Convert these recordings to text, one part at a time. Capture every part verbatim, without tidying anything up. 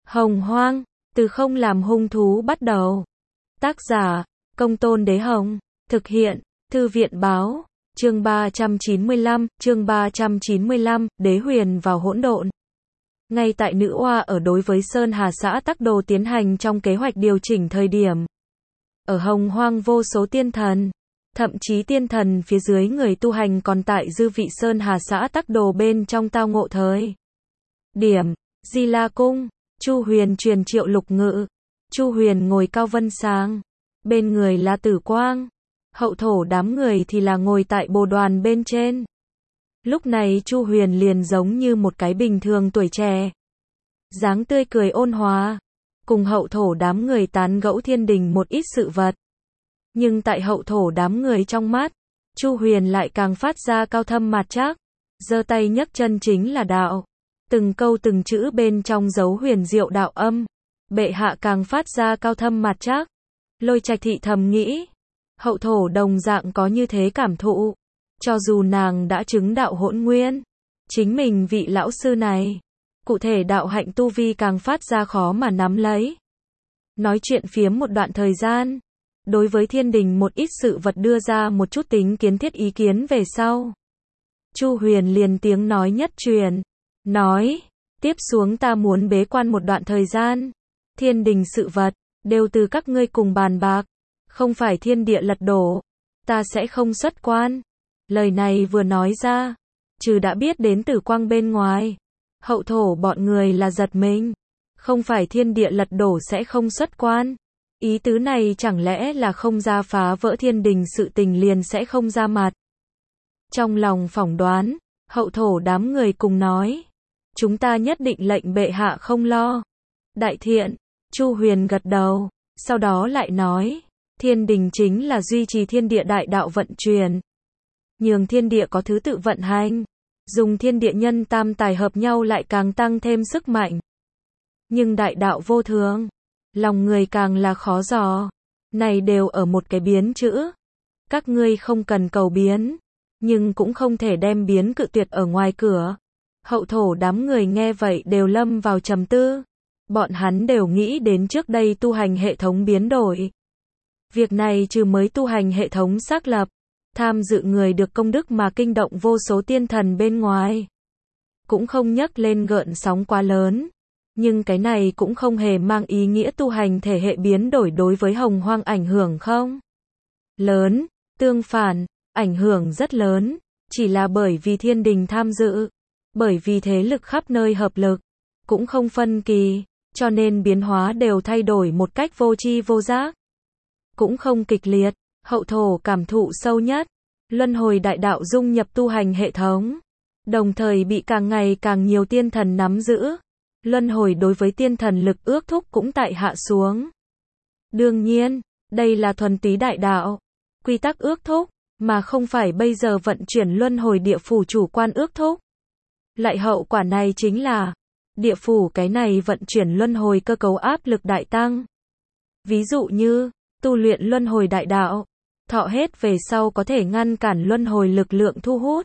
Hồng Hoang, từ không làm hung thú bắt đầu. Tác giả, Công Tôn Đế Hồng. Thực hiện, Thư viện Báo. Chương ba trăm chín mươi lăm, chương ba trăm chín mươi lăm, Đế Huyền vào hỗn độn. Ngay tại Nữ Oa ở đối với Sơn Hà xã Tắc Đồ tiến hành trong kế hoạch điều chỉnh thời điểm. Ở Hồng Hoang vô số tiên thần, thậm chí tiên thần phía dưới người tu hành còn tại dư vị Sơn Hà xã Tắc Đồ bên trong tao ngộ thời điểm. Di La Cung, Chu Huyền truyền triệu lục ngự. Chu Huyền ngồi cao vân sáng, bên người là Tử Quang. Hậu thổ đám người thì là ngồi tại bồ đoàn bên trên. Lúc này Chu Huyền liền giống như một cái bình thường tuổi trẻ, dáng tươi cười ôn hòa, cùng hậu thổ đám người tán gẫu thiên đình một ít sự vật. Nhưng tại hậu thổ đám người trong mắt, Chu Huyền lại càng phát ra cao thâm mạt trác, giơ tay nhấc chân chính là đạo. Từng câu từng chữ bên trong dấu huyền diệu đạo âm, bệ hạ càng phát ra cao thâm mạt trác. Lôi Trạch thị thầm nghĩ, hậu thổ đồng dạng có như thế cảm thụ, cho dù nàng đã chứng đạo hỗn nguyên, chính mình vị lão sư này, cụ thể đạo hạnh tu vi càng phát ra khó mà nắm lấy. Nói chuyện phiếm một đoạn thời gian, đối với thiên đình một ít sự vật đưa ra một chút tính kiến thiết ý kiến về sau. Chu Huyền liền tiếng nói nhất truyền, nói, tiếp xuống ta muốn bế quan một đoạn thời gian, thiên đình sự vật, đều từ các ngươi cùng bàn bạc, không phải thiên địa lật đổ, ta sẽ không xuất quan. Lời này vừa nói ra, trừ đã biết đến Tử Quang bên ngoài, hậu thổ bọn người là giật mình, không phải thiên địa lật đổ sẽ không xuất quan. Ý tứ này chẳng lẽ là không ra phá vỡ thiên đình sự tình liền sẽ không ra mặt. Trong lòng phỏng đoán, hậu thổ đám người cùng nói, chúng ta nhất định lệnh bệ hạ không lo. Đại thiện, Chu Huyền gật đầu, sau đó lại nói, thiên đình chính là duy trì thiên địa đại đạo vận chuyển, nhường thiên địa có thứ tự vận hành, dùng thiên địa nhân tam tài hợp nhau lại càng tăng thêm sức mạnh. Nhưng đại đạo vô thường, lòng người càng là khó dò, này đều ở một cái biến chữ. Các ngươi không cần cầu biến, nhưng cũng không thể đem biến cự tuyệt ở ngoài cửa. Hậu thổ đám người nghe vậy đều lâm vào trầm tư. Bọn hắn đều nghĩ đến trước đây tu hành hệ thống biến đổi. Việc này trừ mới tu hành hệ thống xác lập, tham dự người được công đức mà kinh động vô số tiên thần bên ngoài, cũng không nhấc lên gợn sóng quá lớn. Nhưng cái này cũng không hề mang ý nghĩa tu hành thể hệ biến đổi đối với Hồng Hoang ảnh hưởng không lớn, tương phản, ảnh hưởng rất lớn, chỉ là bởi vì thiên đình tham dự, bởi vì thế lực khắp nơi hợp lực, cũng không phân kỳ, cho nên biến hóa đều thay đổi một cách vô tri vô giác, cũng không kịch liệt. Hậu thổ cảm thụ sâu nhất, luân hồi đại đạo dung nhập tu hành hệ thống, đồng thời bị càng ngày càng nhiều tiên thần nắm giữ. Luân hồi đối với tiên thần lực ước thúc cũng tại hạ xuống. Đương nhiên, đây là thuần túy đại đạo, quy tắc ước thúc, mà không phải bây giờ vận chuyển luân hồi địa phủ chủ quan ước thúc. Lại hậu quả này chính là, địa phủ cái này vận chuyển luân hồi cơ cấu áp lực đại tăng. Ví dụ như, tu luyện luân hồi đại đạo, thọ hết về sau có thể ngăn cản luân hồi lực lượng thu hút,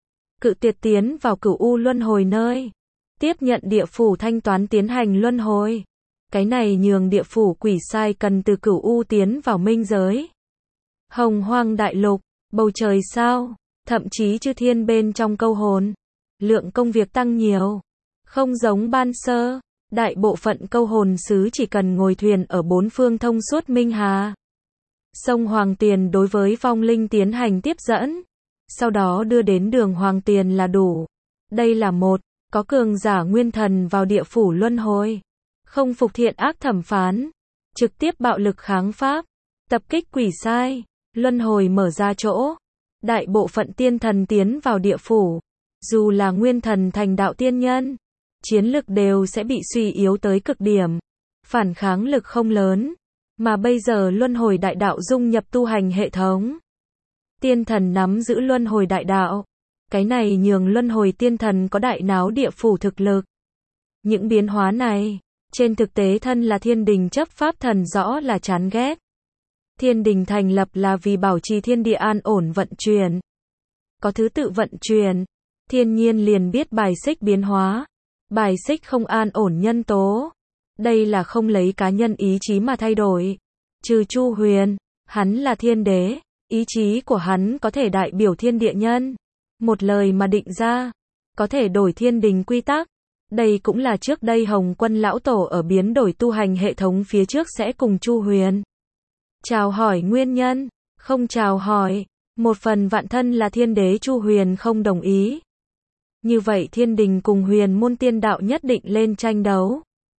cự tuyệt tiến vào cửu u luân hồi nơi, tiếp nhận địa phủ thanh toán tiến hành luân hồi. Cái này nhường địa phủ quỷ sai cần từ cửu u tiến vào minh giới. Hồng Hoang đại lục, bầu trời sao, thậm chí chư thiên bên trong câu hồn, lượng công việc tăng nhiều. Không giống ban sơ, đại bộ phận câu hồn sứ chỉ cần ngồi thuyền ở bốn phương thông suốt minh hà, sông Hoàng Tiền đối với vong linh tiến hành tiếp dẫn, sau đó đưa đến đường Hoàng Tiền là đủ. Đây là một, có cường giả nguyên thần vào địa phủ luân hồi, không phục thiện ác thẩm phán, trực tiếp bạo lực kháng pháp, tập kích quỷ sai, luân hồi mở ra chỗ. Đại bộ phận tiên thần tiến vào địa phủ, dù là nguyên thần thành đạo tiên nhân, chiến lực đều sẽ bị suy yếu tới cực điểm, phản kháng lực không lớn. Mà bây giờ luân hồi đại đạo dung nhập tu hành hệ thống, tiên thần nắm giữ luân hồi đại đạo, cái này nhường luân hồi tiên thần có đại náo địa phủ thực lực. Những biến hóa này, trên thực tế thân là thiên đình chấp pháp thần rõ là chán ghét. Thiên đình thành lập là vì bảo trì thiên địa an ổn vận chuyển, có thứ tự vận chuyển, thiên nhiên liền biết bài xích biến hóa, bài xích không an ổn nhân tố. Đây là không lấy cá nhân ý chí mà thay đổi. Trừ Chu Huyền, hắn là thiên đế, ý chí của hắn có thể đại biểu thiên địa nhân. Một lời mà định ra, có thể đổi thiên đình quy tắc. Đây cũng là trước đây Hồng Quân lão tổ ở biến đổi tu hành hệ thống phía trước sẽ cùng Chu Huyền chào hỏi nguyên nhân, không chào hỏi. Một phần vạn thân là thiên đế Chu Huyền không đồng ý. Như vậy thiên đình cùng huyền môn tiên đạo nhất định lên tranh đấu.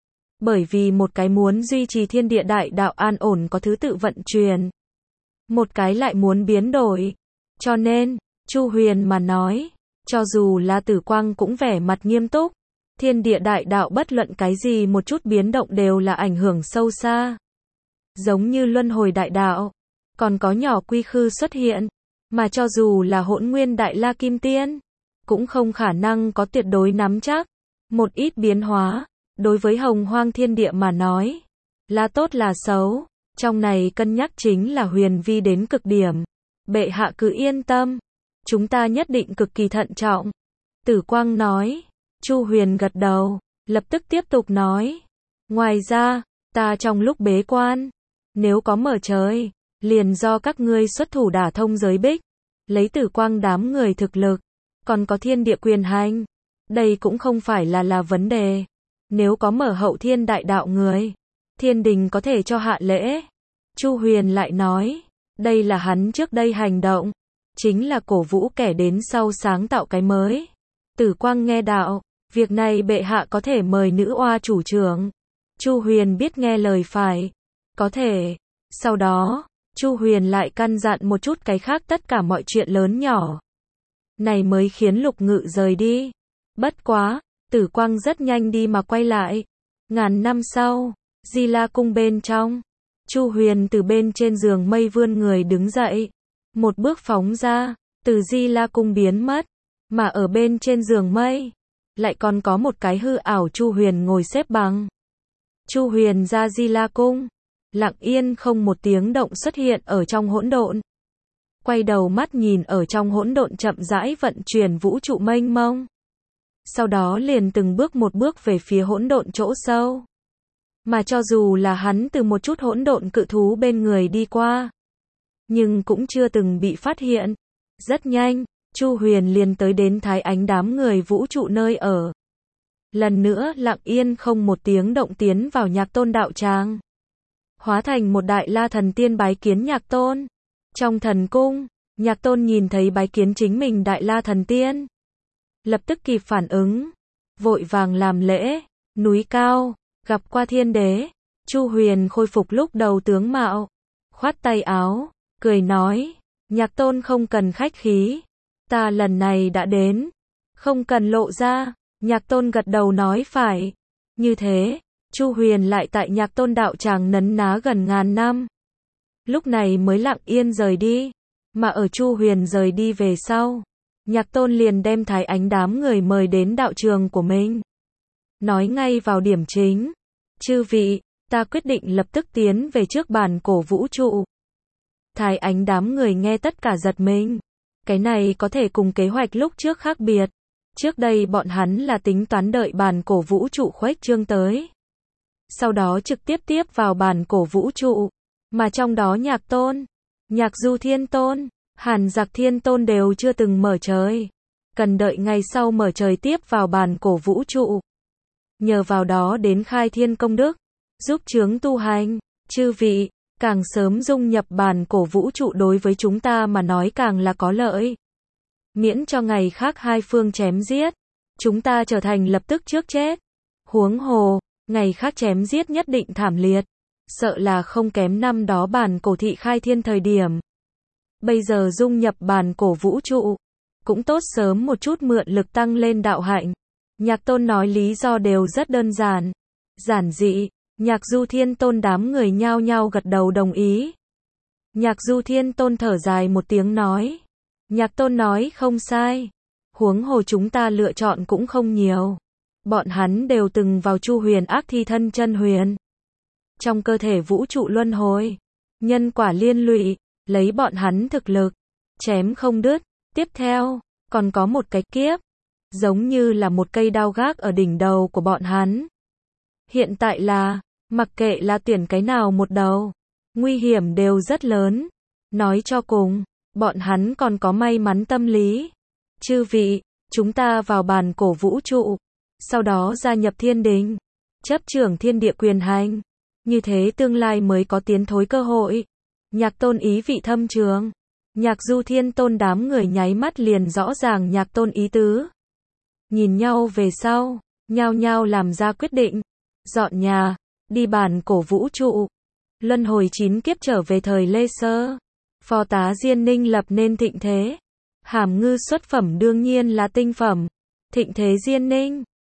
Bởi vì một cái muốn duy trì thiên địa đại đạo an ổn có thứ tự vận chuyển. Một cái lại muốn biến đổi. Cho nên, Chu Huyền mà nói, cho dù là Tử Quang cũng vẻ mặt nghiêm túc. Thiên địa đại đạo bất luận cái gì một chút biến động đều là ảnh hưởng sâu xa. Giống như luân hồi đại đạo, còn có nhỏ quy khư xuất hiện, mà cho dù là hỗn nguyên đại la kim tiên, cũng không khả năng có tuyệt đối nắm chắc. Một ít biến hóa, đối với hồng hoang thiên địa mà nói, là tốt là xấu, trong này cân nhắc chính là huyền vi đến cực điểm. Bệ hạ cứ yên tâm, chúng ta nhất định cực kỳ thận trọng. Tử Quang nói. Chu Huyền gật đầu, lập tức tiếp tục nói. Ngoài ra, ta trong lúc bế quan, nếu có mở trời, liền do các ngươi xuất thủ đả thông giới bích, lấy Tử Quang đám người thực lực, còn có thiên địa quyền hành. Đây cũng không phải là là vấn đề. Nếu có mở hậu thiên đại đạo người, thiên đình có thể cho hạ lễ. Chu Huyền lại nói, đây là hắn trước đây hành động, chính là cổ vũ kẻ đến sau sáng tạo cái mới. Tử Quang nghe đạo, việc này bệ hạ có thể mời nữ oa chủ trưởng. Chu Huyền biết nghe lời phải, có thể. Sau đó, Chu Huyền lại căn dặn một chút cái khác tất cả mọi chuyện lớn nhỏ. Này mới khiến Lục Ngự rời đi. Bất quá, Tử Quang rất nhanh đi mà quay lại. Ngàn năm sau, Di La cung bên trong, Chu Huyền từ bên trên giường mây vươn người đứng dậy, một bước phóng ra, từ Di La cung biến mất, mà ở bên trên giường mây, lại còn có một cái hư ảo Chu Huyền ngồi xếp bằng. Chu Huyền ra Di La cung, lặng yên không một tiếng động xuất hiện ở trong hỗn độn. Quay đầu mắt nhìn ở trong hỗn độn chậm rãi vận chuyển vũ trụ mênh mông. Sau đó liền từng bước một bước về phía hỗn độn chỗ sâu. Mà cho dù là hắn từ một chút hỗn độn cự thú bên người đi qua, nhưng cũng chưa từng bị phát hiện. Rất nhanh, Chu Huyền liền tới đến Thái Ánh đám người vũ trụ nơi ở. Lần nữa lặng yên không một tiếng động tiến vào Nhạc Tôn đạo tràng. Hóa thành một đại la thần tiên bái kiến Nhạc Tôn. Trong thần cung, Nhạc Tôn nhìn thấy bái kiến chính mình đại la thần tiên. Lập tức kịp phản ứng, vội vàng làm lễ. Núi cao, gặp qua thiên đế. Chu Huyền khôi phục lúc đầu tướng mạo, khoát tay áo, cười nói, Nhạc Tôn không cần khách khí, ta lần này đã đến, không cần lộ ra. Nhạc Tôn gật đầu nói phải. Như thế, Chu Huyền lại tại Nhạc Tôn đạo tràng nấn ná gần ngàn năm. Lúc này mới lặng yên rời đi, mà ở Chu Huyền rời đi về sau, Nhạc Tôn liền đem Thái Ánh đám người mời đến đạo trường của mình. Nói ngay vào điểm chính, chư vị, ta quyết định lập tức tiến về trước bản cổ vũ trụ. Thái Ánh đám người nghe tất cả giật mình. Cái này có thể cùng kế hoạch lúc trước khác biệt. Trước đây bọn hắn là tính toán đợi bản cổ vũ trụ khuếch trương tới, sau đó trực tiếp tiếp vào bản cổ vũ trụ. Mà trong đó Nhạc Tôn, Nhạc Du Thiên Tôn, Hàn Giặc Thiên Tôn đều chưa từng mở trời. Cần đợi ngày sau mở trời tiếp vào bản cổ vũ trụ. Nhờ vào đó đến khai thiên công đức, giúp chướng tu hành. Chư vị, càng sớm dung nhập bản cổ vũ trụ đối với chúng ta mà nói càng là có lợi. Miễn cho ngày khác hai phương chém giết, chúng ta trở thành lập tức trước chết. Huống hồ, ngày khác chém giết nhất định thảm liệt, sợ là không kém năm đó bản cổ thị khai thiên thời điểm. Bây giờ dung nhập bản cổ vũ trụ, cũng tốt sớm một chút mượn lực tăng lên đạo hạnh. Nhạc Tôn nói lý do đều rất đơn giản, giản dị. Nhạc Du Thiên Tôn đám người nhao nhao gật đầu đồng ý. Nhạc Du Thiên Tôn thở dài một tiếng nói, Nhạc Tôn nói không sai, huống hồ chúng ta lựa chọn cũng không nhiều. Bọn hắn đều từng vào Chu Huyền ác thi thân chân huyền. Trong cơ thể vũ trụ luân hồi, nhân quả liên lụy, lấy bọn hắn thực lực, chém không đứt. Tiếp theo, còn có một cái kiếp, giống như là một cây đao gác ở đỉnh đầu của bọn hắn. Hiện tại là, mặc kệ là tuyển cái nào một đầu, nguy hiểm đều rất lớn. Nói cho cùng, bọn hắn còn có may mắn tâm lý. Chư vị, chúng ta vào bàn cổ vũ trụ, sau đó gia nhập thiên đình, chấp trưởng thiên địa quyền hành. Như thế tương lai mới có tiến thối cơ hội. Nhạc Tôn ý vị thâm trường. Nhạc Du Thiên Tôn đám người nháy mắt liền rõ ràng Nhạc Tôn ý tứ. Nhìn nhau về sau, nhao nhao làm ra quyết định. Dọn nhà, đi bàn cổ vũ trụ. Luân hồi chín kiếp trở về thời Lê Sơ. Phó tá Diên Ninh lập nên thịnh thế. Hàm ngư xuất phẩm đương nhiên là tinh phẩm. Thịnh thế Diên Ninh.